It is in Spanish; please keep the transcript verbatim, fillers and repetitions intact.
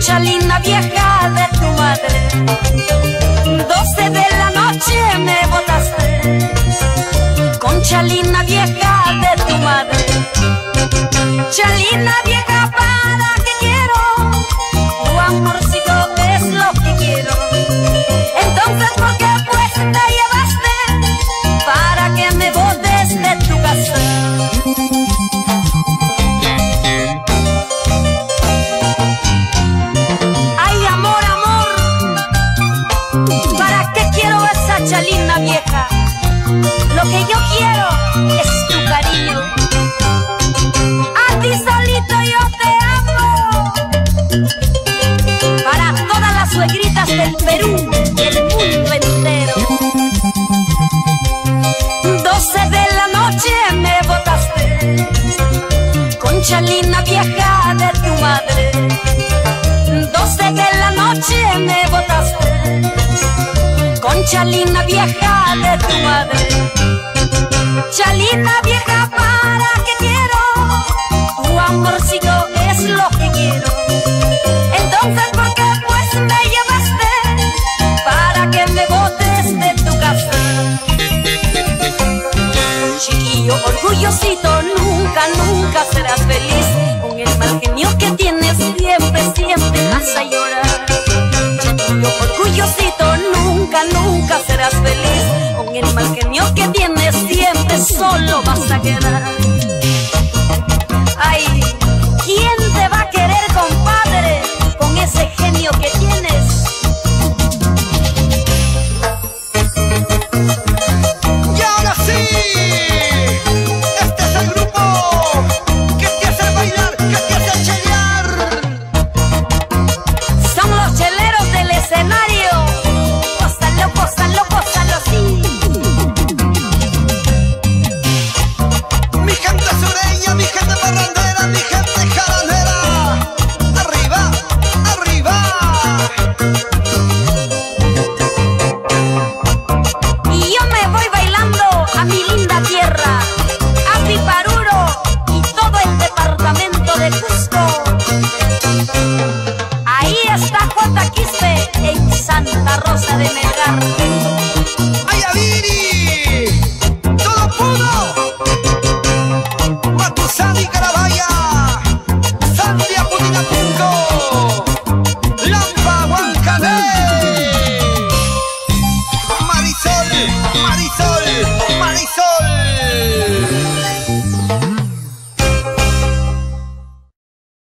Concha linda vieja de tu madre, doce de la noche me botaste. Concha linda vieja de tu madre, chalina vieja, ¿para qué quiero? Tu amorcito es lo que quiero. Entonces, ¿por qué pues te llevaste para que me botes de tu casa? Ay, amor, amor, ¿para qué quiero esa chalina vieja? Lo que yo quiero es tu cariño. A ti solito yo te amo. Para todas las suegritas del Perú y el mundo entero. Doce de la noche me botaste, concha linda vieja de tu madre. Doce de la noche me botaste, concha linda vieja de tu madre. Chalina vieja, ¿para qué quiero? Tu amorcito es lo que quiero. Entonces, ¿por qué pues me llevaste para que me botes de tu casa? Chiquillo orgullosito, nunca, nunca serás feliz. Con el mal genio que tienes siempre, siempre vas a llorar. Chiquillo orgullosito, nunca, nunca serás feliz. Con el mal genio que tienes siempre solo vas a quedar. Ay, ¿quién te va a querer, compadre, con ese genio que tienes? Y ahora sí, este es el grupo que te hace bailar, que te hace chelear. Son los cheleros del escenario. Gózalo, gózalo, gózalo, sí. Mi gente sureña, mi gente parrandera, mi gente jaranera. Arriba, arriba. Y yo me voy bailando a mi linda tierra, a Piparuro y todo el departamento de Cusco. Ahí está Cotaquispe en Santa Rosa de Melgar. Ayaviri, todo pudo. Matusani, Carabaya, Sandia, Putinapú.